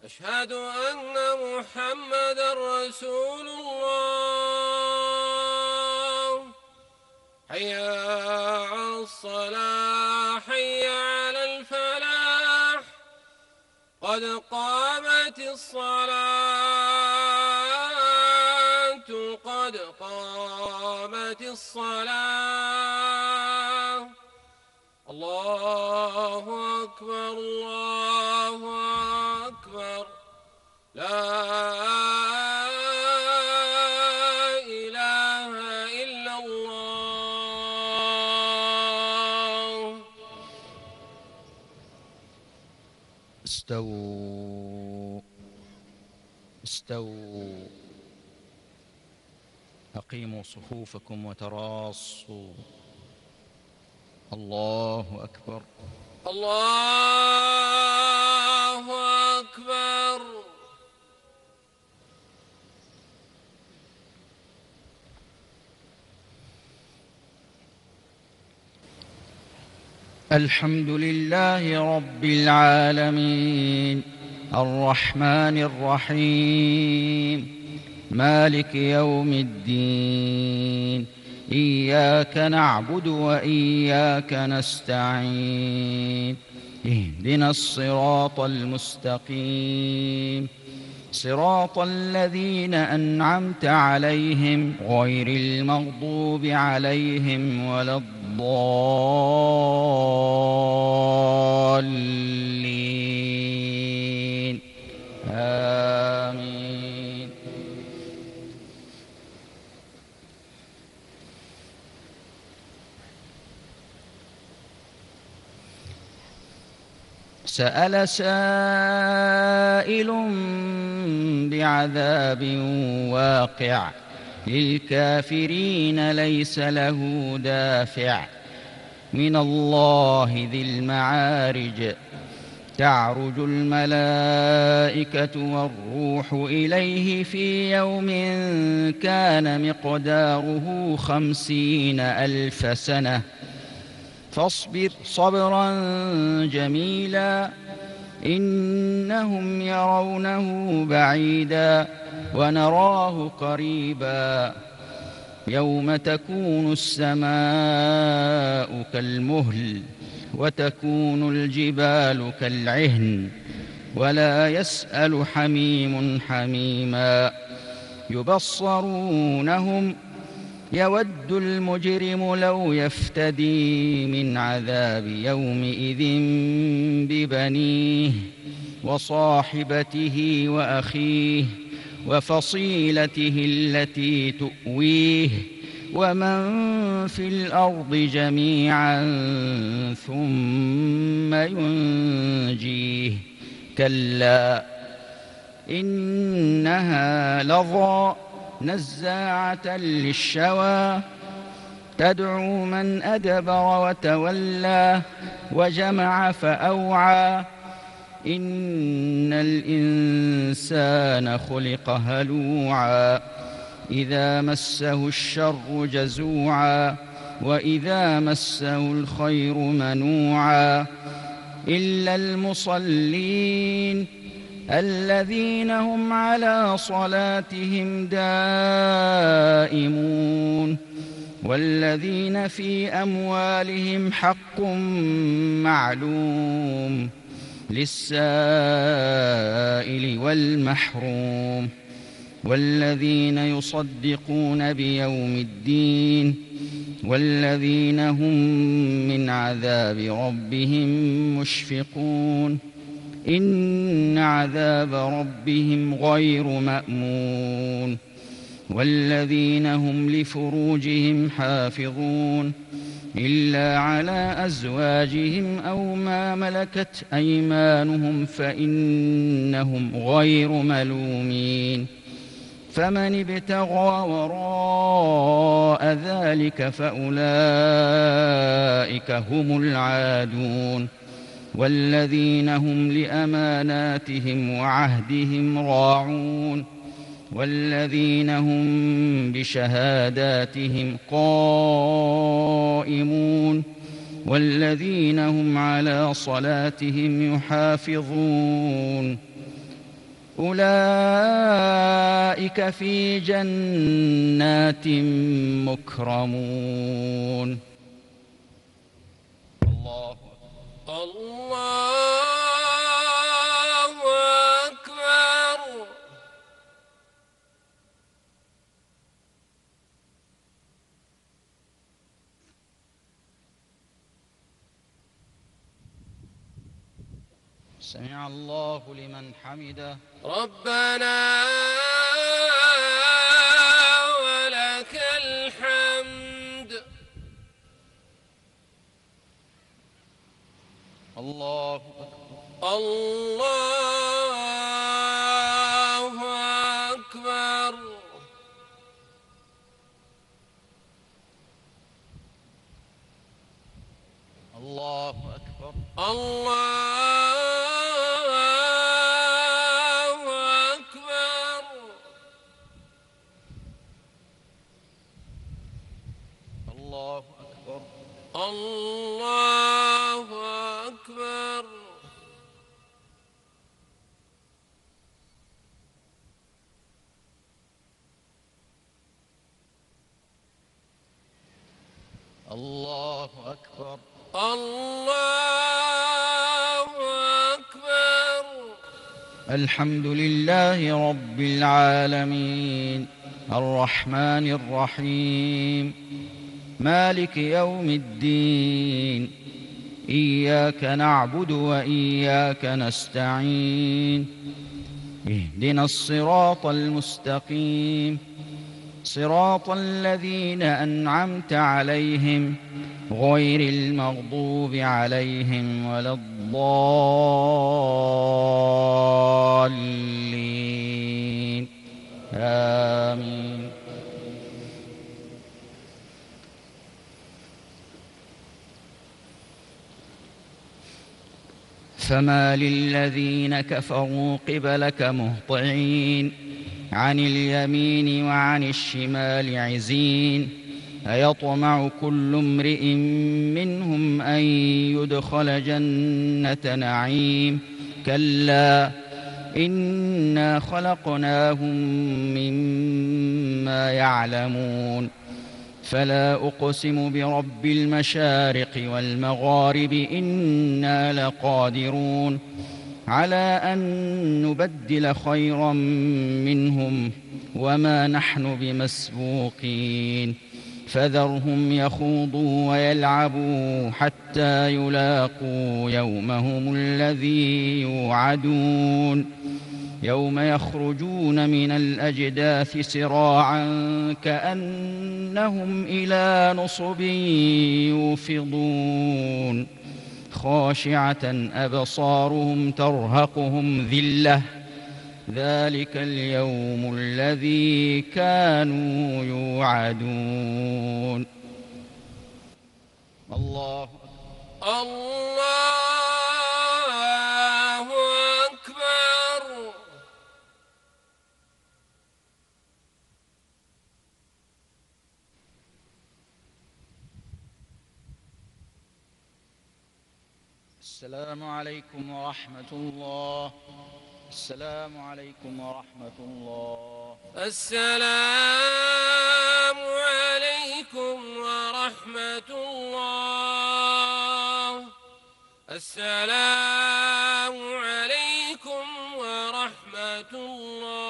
أشهد أن محمدًا رسول الله. حي على الصلاة حي على الفلاح. قد قامت الصلاة قد قامت الصلاة. الله أكبر الله أكبر. لا إله إلا الله. استووا استووا. أقيموا صفوفكم وتراصوا. الله أكبر الله أكبر. الحمد لله رب العالمين الرحمن الرحيم مالك يوم الدين. إياك نعبد وإياك نستعين. اهدنا الصراط المستقيم صراط الذين أنعمت عليهم غير المغضوب عليهم ولا الضالين. آمين. سأل سائل بعذاب واقع للكافرين ليس له دافع. من الله ذي المعارج تعرج الملائكة والروح إليه في يوم كان مقداره 50,000 سنة. فاصبر صبرا جميلا إنهم يرونه بعيدا ونراه قريبا. يوم تكون السماء كالمهل وتكون الجبال كالعهن ولا يسأل حميم حميما. يبصرونهم يود المجرم لو يفتدي من عذاب يومئذ ببنيه وصاحبته وأخيه وفصيلته التي تؤويه ومن في الأرض جميعا ثم ينجيه. كلا إنها لظى نزاعة للشوى تدعو من أدبر وتولى وجمع فأوعى. إن الإنسان خلق هلوعا إذا مسه الشر جزوعا وإذا مسه الخير منوعا. إلا المصلين الذين هم على صلاتهم دائمون والذين في أموالهم حق معلوم للسائل والمحروم. والذين يصدقون بيوم الدين والذين هم من عذاب ربهم مشفقون. إن عذاب ربهم غير مأمون. والذين هم لفروجهم حافظون إلا على أزواجهم أو ما ملكت أيمانهم فإنهم غير ملومين. فمن ابتغى وراء ذلك فأولئك هم العادون. والذين هم لأماناتهم وعهدهم راعون والذين هم بشهاداتهم قائمون والذين هم على صلاتهم يحافظون. أولئك في جنات مكرمون. الله أكبر. سمع الله لمن حمده. ربنا ولك الحمد. الله أكبر. الله أكبر. الله أكبر. الله أكبر. الله أكبر. الله أكبر. الله أكبر. الحمد لله رب العالمين الرحمن الرحيم مالك يوم الدين إياك نعبد وإياك نستعين اهدنا الصراط المستقيم صراط الذين أنعمت عليهم غير المغضوب عليهم ولا الضالين آمين. فما للذين كفروا قبلك مهطعين عن اليمين وعن الشمال عزين أيطمع كل امرئ منهم أن يدخل جنة نعيم كلا إنا خلقناهم مما يعلمون فلا أقسم برب المشارق والمغارب إنا لقادرون على أن نبدل خيرا منهم وما نحن بمسبوقين فذرهم يخوضوا ويلعبوا حتى يلاقوا يومهم الذي يوعدون يوم يخرجون من الأجداث سراعا كأنهم إلى نصب يوفضون خاشعة أبصارهم ترهقهم ذلة ذلك اليوم الذي كانوا يوعدون. الله أكبر. السلام عليكم ورحمة الله. السلام عليكم ورحمة الله. السلام عليكم ورحمة الله. السلام عليكم ورحمة الله.